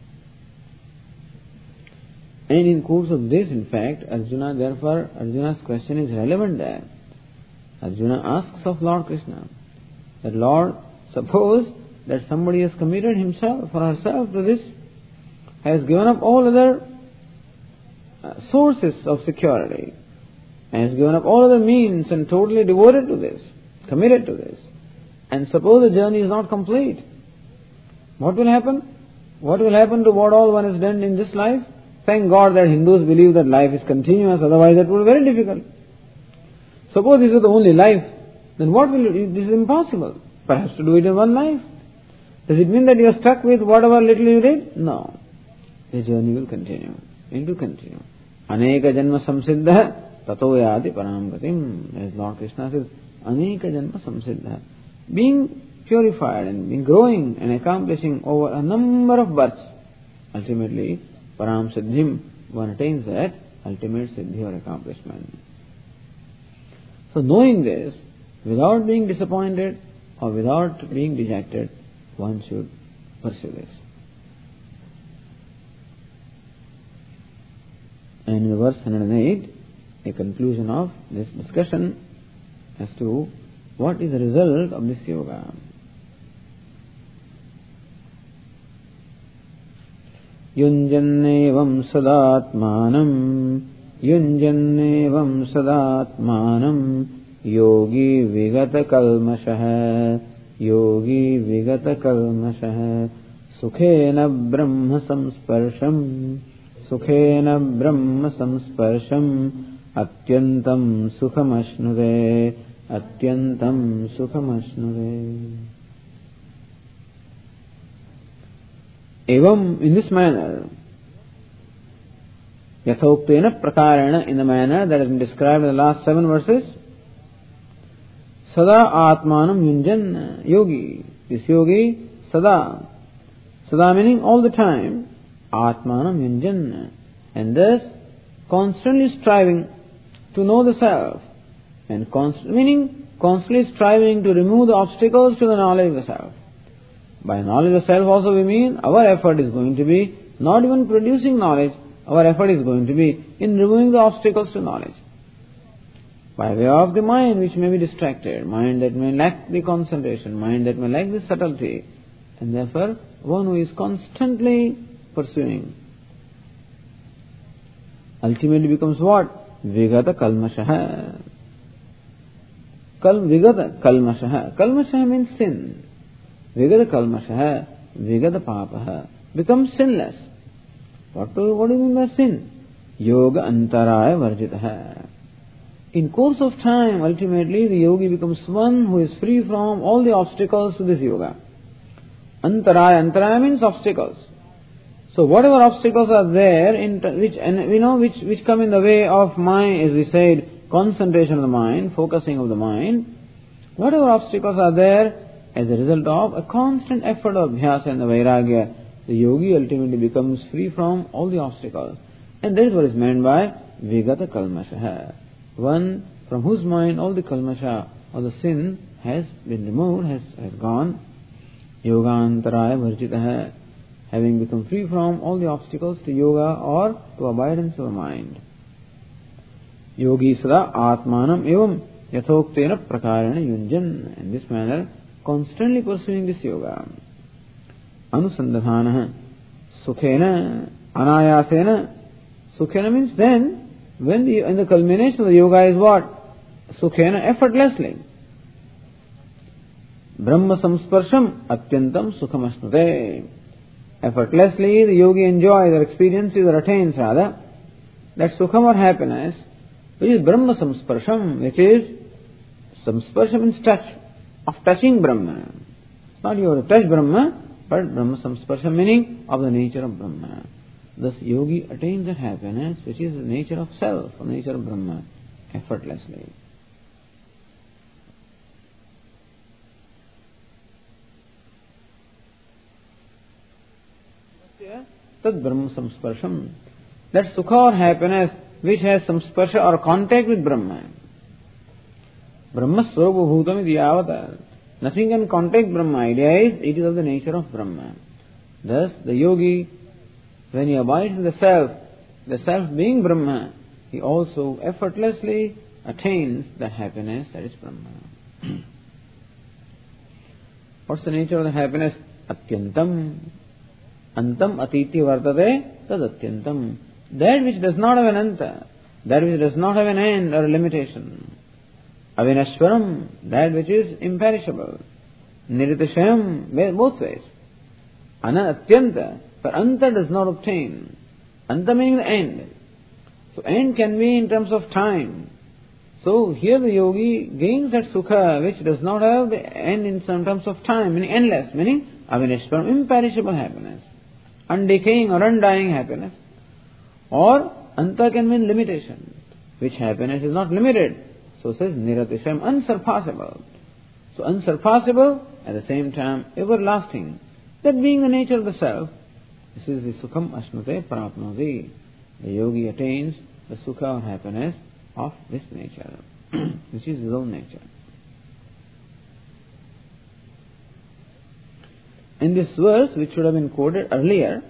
And in course of this, in fact, Arjuna, therefore, Arjuna's question is relevant there. Arjuna asks of Lord Krishna that, Lord, suppose that somebody has committed himself or herself to this, has given up all other uh, sources of security, and has given up all other means and totally devoted to this, committed to this. And suppose the journey is not complete. What will happen? What will happen to what all one has done in this life? Thank God that Hindus believe that life is continuous, otherwise that would be very difficult. Suppose this is the only life, then what will you do? This is impossible. Perhaps to do it in one life. Does it mean that you are stuck with whatever little you did? No. The journey will continue. It will continue. Aneka janma samsiddha tato yati param gatim. As Lord Krishna says, Aneka janma samsiddha. Being purified and being growing and accomplishing over a number of births, ultimately, param siddhim, one attains that ultimate siddhi or accomplishment. So knowing this, without being disappointed or without being dejected, one should pursue this. And in verse one hundred eight, a conclusion of this discussion as to what is the result of this yoga. Yunjannevam sadatmanam. Yunjannevam sadatmanam. Yogi vigata kalmashah. Yogi vigata kalmashah. Sukhena brahma samsparsham. Sukhena brahma samsparsham. Atyantam sukhamashnure. Atyantam sukhamashnure. Evam, in this manner, yathoktena prakarena, in the manner that has been described in the last seven verses, sada atmanam yunjan yogi. This yogi, sada. Sada meaning all the time, atmanam yunjan. And thus, constantly striving to know the self. And const- meaning, constantly striving to remove the obstacles to the knowledge of the self. By knowledge of self also we mean our effort is going to be not even producing knowledge, our effort is going to be in removing the obstacles to knowledge. By way of the mind which may be distracted, mind that may lack the concentration, mind that may lack the subtlety, and therefore one who is constantly pursuing ultimately becomes what? Vigata kalmashah. Kal vigata kalmashah. Kalmashah means sin. Vigata kalmashah, vigata papaha, becomes sinless. What do, what do you mean by sin? Yoga antaraya varjitaha. In course of time, ultimately the yogi becomes one who is free from all the obstacles to this yoga. Antaraya, antaraya means obstacles. So whatever obstacles are there, in which and we know which which come in the way of mind, as we said, concentration of the mind, focusing of the mind. Whatever obstacles are there, as a result of a constant effort of abhyasa and the vairagya, the yogi ultimately becomes free from all the obstacles. And that is what is meant by vigata kalmasha. One from whose mind all the kalmasha or the sin has been removed, has, has gone. Yogantaraya varjitaha, having become free from all the obstacles to yoga or to abidance of the mind. Yogi sada atmanam evam yathoktena prakarena yunjan. In this manner, constantly pursuing this yoga. Anusandhana sukhena anayasena. Sukhena means then, when the, in the culmination of the yoga is what? Sukhena, effortlessly. Brahma samsparsham atyantam sukhamasnute. Effortlessly the yogi enjoys or experiences or attains rather that sukham or happiness, which is Brahma samsparsham, which is samsparsham means touch, of touching Brahma. Not you have to touch Brahma, but Brahma samsparsham meaning of the nature of Brahma. Thus yogi attains that happiness which is the nature of self, the nature of Brahma, effortlessly. Tad Brahma samsparsham. That sukha or happiness which has samsparsha or contact with Brahma. Brahma swarupa bhutam iti yavata. Nothing can contact Brahma. Idea is, it is of the nature of Brahma. Thus, the yogi, when he abides in the self, the self being Brahma, he also effortlessly attains the happiness that is Brahma. What's the nature of the happiness? Atyantam. Antam atiti vartate tad atyantam. That which does not have an anta, that which does not have an end or a limitation. Avinashwaram, that which is imperishable. Niritashayam, both ways. Anatyanta, for anta does not obtain. Anta meaning the end. So end can be in terms of time. So here the yogi gains that sukha which does not have the end in some terms of time, meaning endless, meaning avinashwaram, imperishable happiness. Undecaying or undying happiness. Or anta can mean limitation, which happiness is not limited. So says Niratisham, unsurpassable. So unsurpassable, at the same time everlasting. That being the nature of the self, this is the sukham ashnute prapnoti. The yogi attains the sukha or happiness of this nature, which is his own nature. In this verse, which should have been quoted earlier,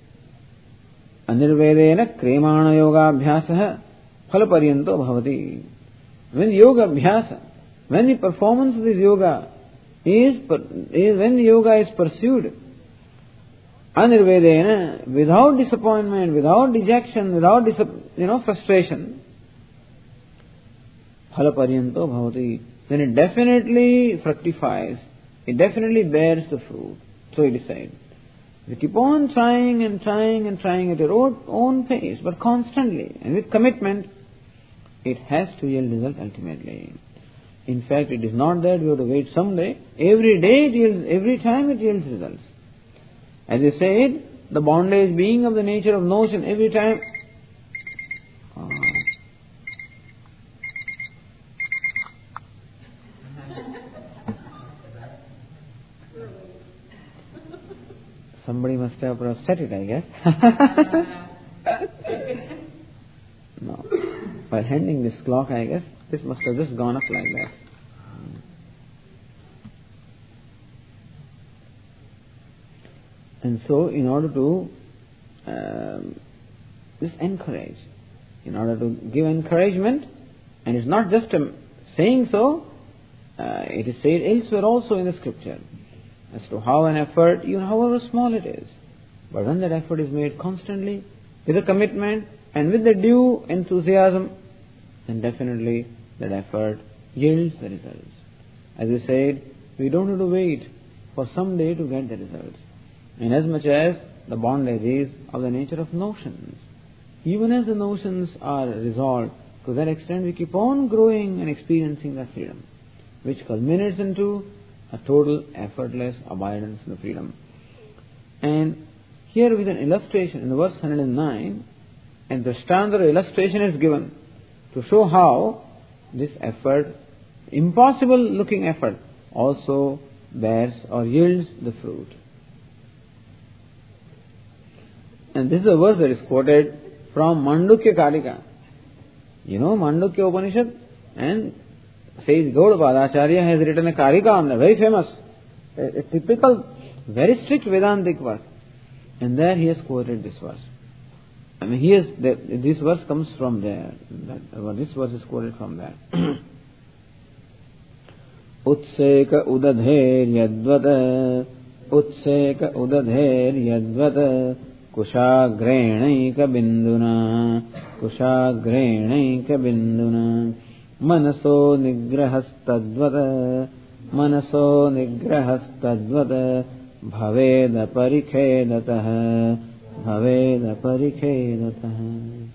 Anirvedena kremana yoga abhyasah phalaparyanto bhavati. When yoga abhyasa, when the performance of this yoga is, is when the yoga is pursued Anirvedena, without disappointment, without dejection, without dis- you know frustration, phalaparyanto bhavati, then it definitely fructifies, it definitely bears the fruit. So he decides. You keep on trying and trying and trying at your own, own pace, but constantly and with commitment, it has to yield result ultimately. In fact, it is not that you have to wait someday. Every day it yields, every time it yields results. As I said, the bondage being of the nature of notion, every time. Oh. Somebody must have set it, I guess. No. By handing this clock, I guess, this must have just gone up like that. And so, in order to um, just encourage, in order to give encouragement, and it's not just a saying so, uh, it is said elsewhere also in the scripture, as to how an effort, even however small it is, but when that effort is made constantly, with a commitment, and with the due enthusiasm, then definitely that effort yields the results. As we said, we don't have to wait for some day to get the results. Inasmuch as the bondage is of the nature of notions. Even as the notions are resolved, to that extent we keep on growing and experiencing that freedom, which culminates into a total effortless abidance in the freedom. And here with an illustration in the verse one hundred nine, and the standard illustration is given to show how this effort, impossible looking effort, also bears or yields the fruit. And this is a verse that is quoted from Mandukya Karika. You know Mandukya Upanishad, and says Gaudapada Acharya has written a Karika on that, very famous, a, a typical, very strict Vedantic verse. And there he has quoted this verse. I mean, he has, this verse comes from there. That, this verse is quoted from there. Utseka udadher yadvata, Utseka udadher yadvata, Kushagrenaika binduna, Kushagrenaika binduna, Manaso nigrahastadvata, Manaso nigrahastadvata, Bhaveda parikhedatah, Bhaveda parikhedatah.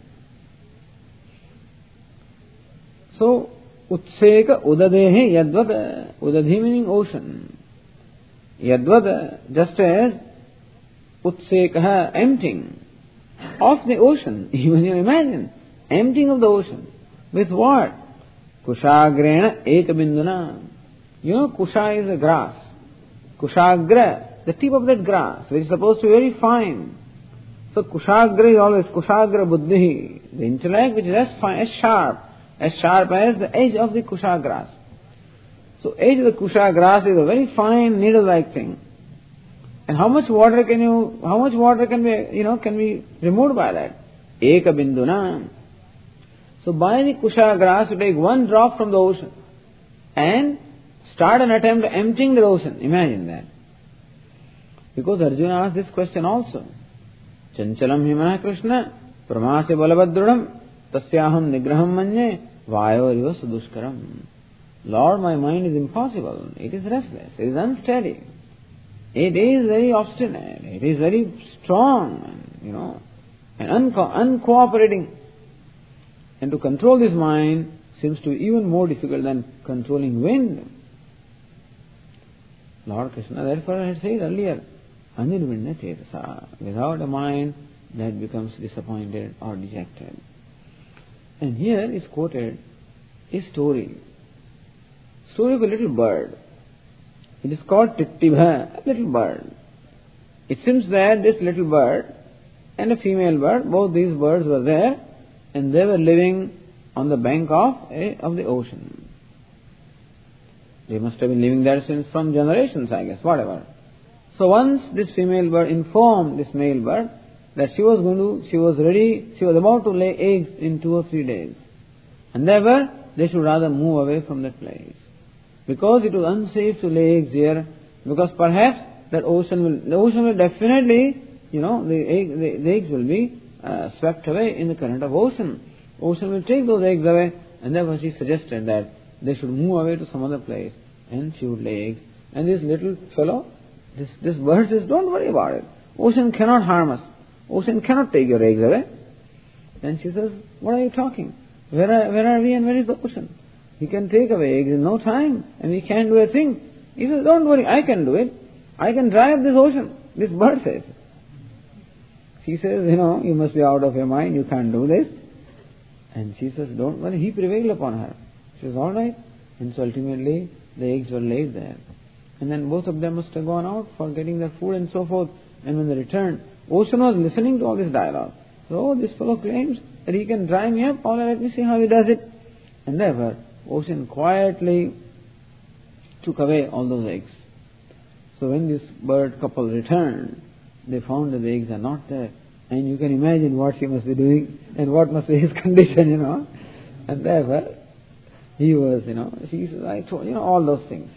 So, Utseka udadehe yadvata, Udadhi meaning ocean. Yadvata, just as Utsekaha, emptying of the ocean. Even you imagine, emptying of the ocean. With what? Kushagrena ekabinduna. You know, Kusha is a grass. Kushagra, the tip of that grass, which is supposed to be very fine. So Kushagra is always Kushagra buddhi, the intellect which is as fine, as sharp, as sharp as the edge of the Kusha grass. So edge of the Kusha grass is a very fine needle-like thing. And how much water can you, how much water can be, you know, can be removed by that? Eka binduna. So by the Kusha grass, you take one drop from the ocean and start an attempt at emptying the ocean. Imagine that. Because Arjuna asked this question also. Chanchalam himana Krishna, pramase balabhadrudam, tasyaham nigraham manye, vayoriva sudushkaram. Lord, my mind is impossible. It is restless. It is unsteady. It is very obstinate. It is very strong, you know, and unco- uncooperating. And to control this mind seems to be even more difficult than controlling wind. Lord Krishna therefore had said earlier, Anirvinna Chetasa, without a mind that becomes disappointed or dejected. And here is quoted a story. Story of a little bird. It is called Tittibha, a little bird. It seems that this little bird and a female bird, both these birds were there, and they were living on the bank of a, of the ocean. They must have been living there since from generations, I guess, whatever. So once this female bird informed this male bird that she was going to, she was ready, she was about to lay eggs in two or three days. And therefore, they should rather move away from that place. Because it was unsafe to lay eggs here, because perhaps that ocean will, the ocean will definitely, you know, the, egg, the, the eggs will be uh, swept away in the current of ocean. Ocean will take those eggs away, and therefore she suggested that they should move away to some other place, and she would lay eggs. And this little fellow, this, this bird says, don't worry about it. Ocean cannot harm us. Ocean cannot take your eggs away. Then she says, what are you talking? Where are, where are we and where is the ocean? He can take away eggs in no time, and we can't do a thing. He says, don't worry, I can do it. I can dry up this ocean. This bird says. She says, you know, you must be out of your mind, you can't do this. And she says, don't worry. He prevailed upon her. She says, all right. And so ultimately, the eggs were laid there. And then both of them must have gone out for getting their food and so forth. And when they returned, Ocean was listening to all this dialogue. So, this fellow claims that he can dry me up. All right, let me see how he does it. And therefore, Ocean quietly took away all those eggs. So when this bird couple returned, they found that the eggs are not there. And you can imagine what she must be doing and what must be his condition, you know. And therefore, he was, you know, she says, I told you know, all those things.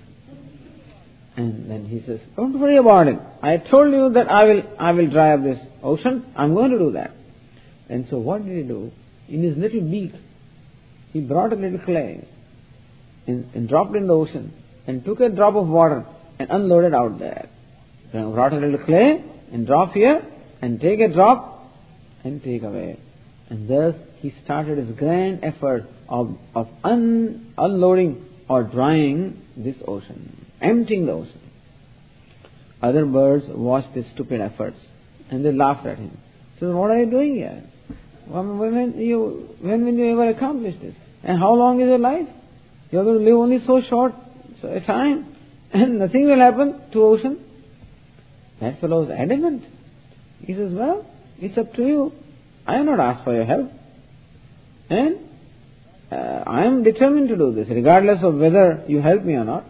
And then he says, don't worry about it. I told you that I will, I will dry up this ocean. I'm going to do that. And so what did he do? In his little beak, he brought a little clay and, and dropped it in the ocean and took a drop of water and unloaded out there. So he brought a little clay and drop here and take a drop and take away. And thus he started his grand effort of, of un, unloading or drying this ocean, emptying the ocean. Other birds watched his stupid efforts and they laughed at him. Says, what are you doing here? When, when, you, when will you ever accomplish this? And how long is your life? You are going to live only so short a time and nothing will happen to ocean. That fellow is adamant. He says, well, it's up to you. I have not asked for your help. And uh, I am determined to do this, regardless of whether you help me or not.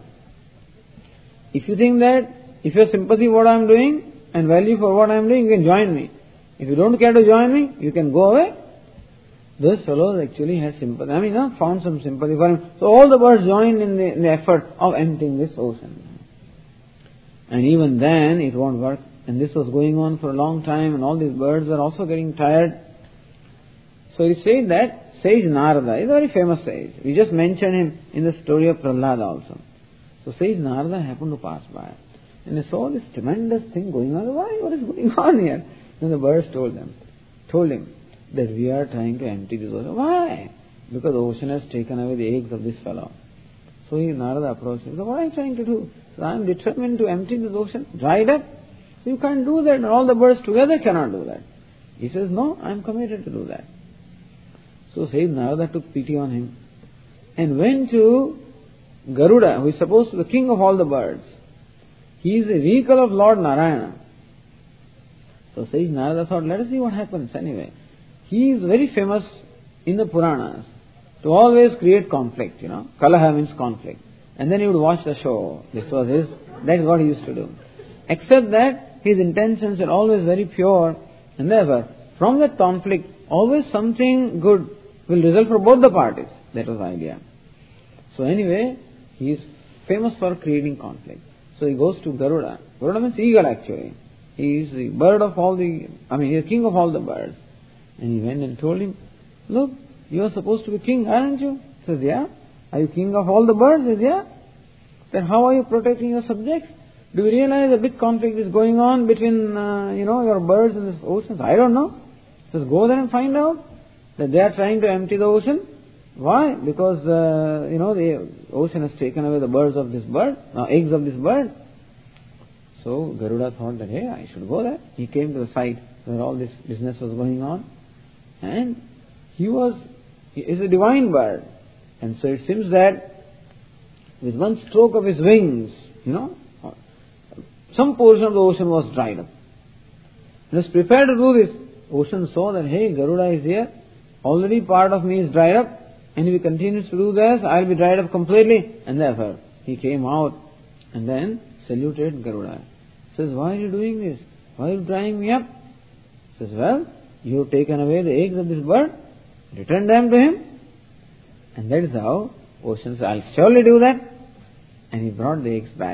If you think that, if you have sympathy for what I am doing and value for what I am doing, you can join me. If you don't care to join me, you can go away. This fellow actually had sympathy. I mean, uh, found some sympathy for him. So all the birds joined in the, in the effort of emptying this ocean. And even then, it won't work. And this was going on for a long time, and all these birds were also getting tired. So he said that sage Narada is a very famous sage. We just mentioned him in the story of Prahlada also. So sage Narada happened to pass by. And they saw this tremendous thing going on. Why? What is going on here? And the birds told them, told him that we are trying to empty this ocean. Why? Because the ocean has taken away the eggs of this fellow. So he, Narada approached him. So what are you trying to do? So I am determined to empty this ocean, dry it up. So you can't do that, and all the birds together cannot do that. He says, no, I am committed to do that. So Sage Narada took pity on him and went to Garuda, who is supposed to be the king of all the birds. He is a vehicle of Lord Narayana. So Sage Narada thought, let us see what happens anyway. He is very famous in the Puranas to always create conflict, you know. Kalaha means conflict. And then he would watch the show. This was his, that is what he used to do. Except that his intentions were always very pure, and therefore, from that conflict, always something good will result for both the parties. That was the idea. So anyway, he is famous for creating conflict. So he goes to Garuda. Garuda means eagle actually. He is the bird of all the, I mean, he is king of all the birds. And he went and told him, look, you are supposed to be king, aren't you? He says, yeah. Are you king of all the birds? He says, yeah. Then how are you protecting your subjects? Do you realize a big conflict is going on between, uh, you know, your birds and this ocean? I don't know. He says, go there and find out that they are trying to empty the ocean. Why? Because, uh, you know, the ocean has taken away the birds of this bird, uh, eggs of this bird. So Garuda thought that, hey, I should go there. He came to the site where all this business was going on. And he was, he is a divine bird. And so it seems that with one stroke of his wings, you know, some portion of the ocean was dried up. He was prepared to do this. Ocean saw that, hey, Garuda is here. Already part of me is dried up. And if he continues to do this, I will be dried up completely. And therefore, he came out and then saluted Garuda. He says, why are you doing this? Why are you drying me up? He says, well, you have taken away the eggs of this bird. Return them to him. And that is how Ocean said, I'll surely do that. And he brought the eggs back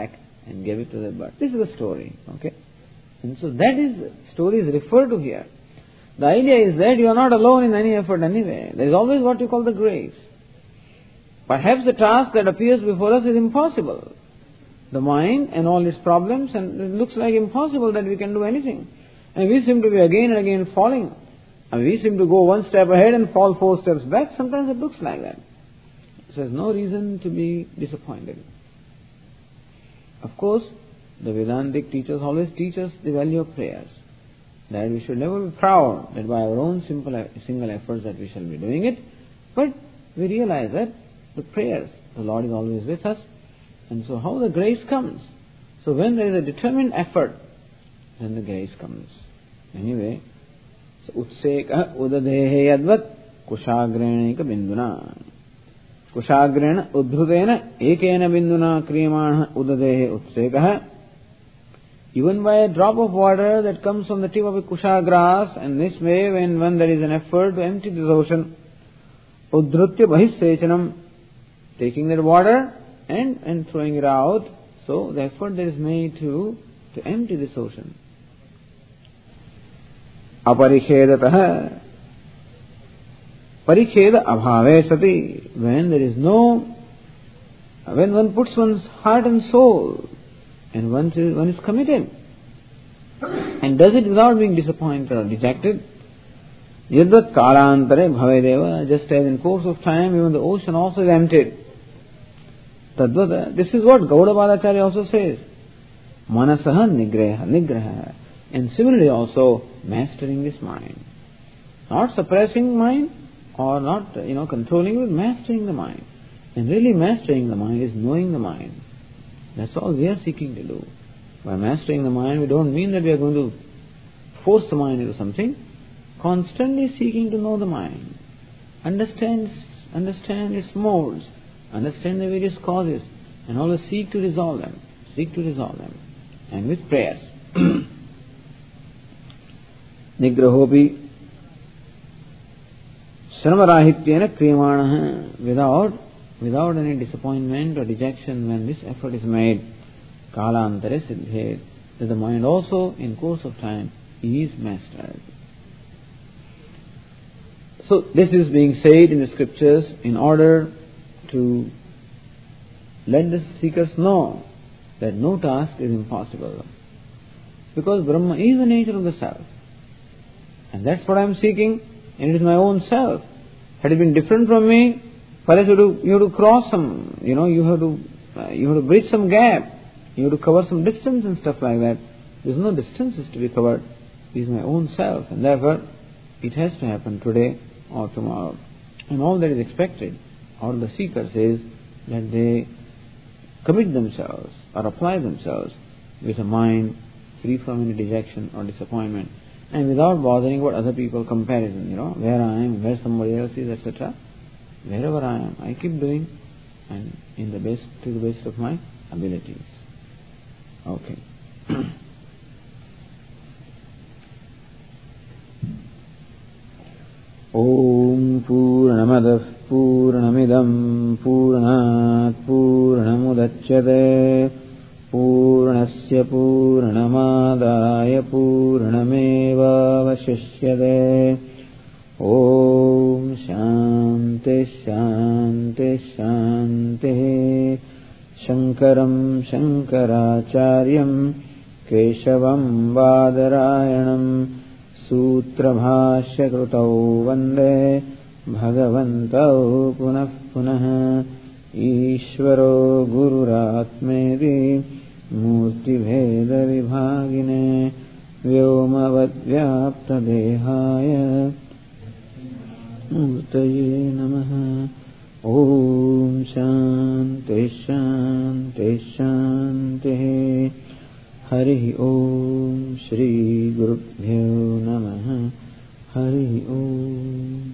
and gave it to the bird. This is the story, okay? And so that is, story is referred to here. The idea is that you are not alone in any effort anyway. There is always what you call the grace. Perhaps the task that appears before us is impossible. The mind and all its problems, and it looks like impossible that we can do anything. And we seem to be again and again falling. And we seem to go one step ahead and fall four steps back. Sometimes it looks like that. So there's no reason to be disappointed. Of course, the Vedantic teachers always teach us the value of prayers. That we should never be proud that by our own simple single efforts that we shall be doing it. But we realize that the prayers, the Lord is always with us. And so how the grace comes? So when there is a determined effort, then the grace comes. Anyway, so utseka udadehe yadvat kushagrena eka binduna. Kushagrena udhrutena ekena binduna kriyamana udadehe utseka. Even by a drop of water that comes from the tip of a kusha grass, and this way when, when there is an effort to empty this ocean, udhrutya bahisechanam, taking that water and, and throwing it out, so the effort that is made to, to empty this ocean. Aparikhedataha, parikheda abhave sati, when there is no, when one puts one's heart and soul, and one is, one is committed, and does it without being disappointed or dejected, yadvat kalantare bhavedeva, just as in course of time even the ocean also is emptied. Tadvata, this is what Gaudapadacharya also says. Manasaha nigraha, nigraha. And similarly also, mastering this mind. Not suppressing mind, or not, you know, controlling it, mastering the mind. And really mastering the mind is knowing the mind. That's all we are seeking to do. By mastering the mind, we don't mean that we are going to force the mind into something. Constantly seeking to know the mind. Understand, understand its modes. Understand the various causes. And always seek to resolve them. Seek to resolve them. And with prayers. Nigrahopi Sramarahityena kriyamana, without without any disappointment or dejection when this effort is made, kalantare siddhet, that the mind also in course of time is mastered. So this is being said in the scriptures in order to let the seekers know that no task is impossible. Because Brahma is the nature of the self. And that's what I am seeking, and it is my own self. Had it been different from me, perhaps you have to, you have to cross some, you know, you have to, uh, you have to bridge some gap, you have to cover some distance and stuff like that. There is no distances to be covered. It is my own self, and therefore it has to happen today or tomorrow. And all that is expected, all the seekers is that they commit themselves or apply themselves with a mind free from any dejection or disappointment, and without bothering about other people, comparison, you know, where I am, where somebody else is, et cetera. Wherever I am, I keep doing, and in the best, to the best of my abilities. Okay. Om Purnamadah Purnamidam Purnat Purnamudachyate Purnasya Purnamadaya Purnameva Vashishyate. Om Shanti Shanti Shanti. Shankaram Shankaracharyam Keshavam Vadarayanam Sutra Bhashya Krutau Vande Bhagavantau Punah Punah. Ishvaro Gururatmedi Murti Veda Vibhagine Vyomavad Vyapta Dehaya Murtaye Namaha. Om Shanti Shanti Shanti. Hari Om Shri Gurubhyo Namaha. Hari Om.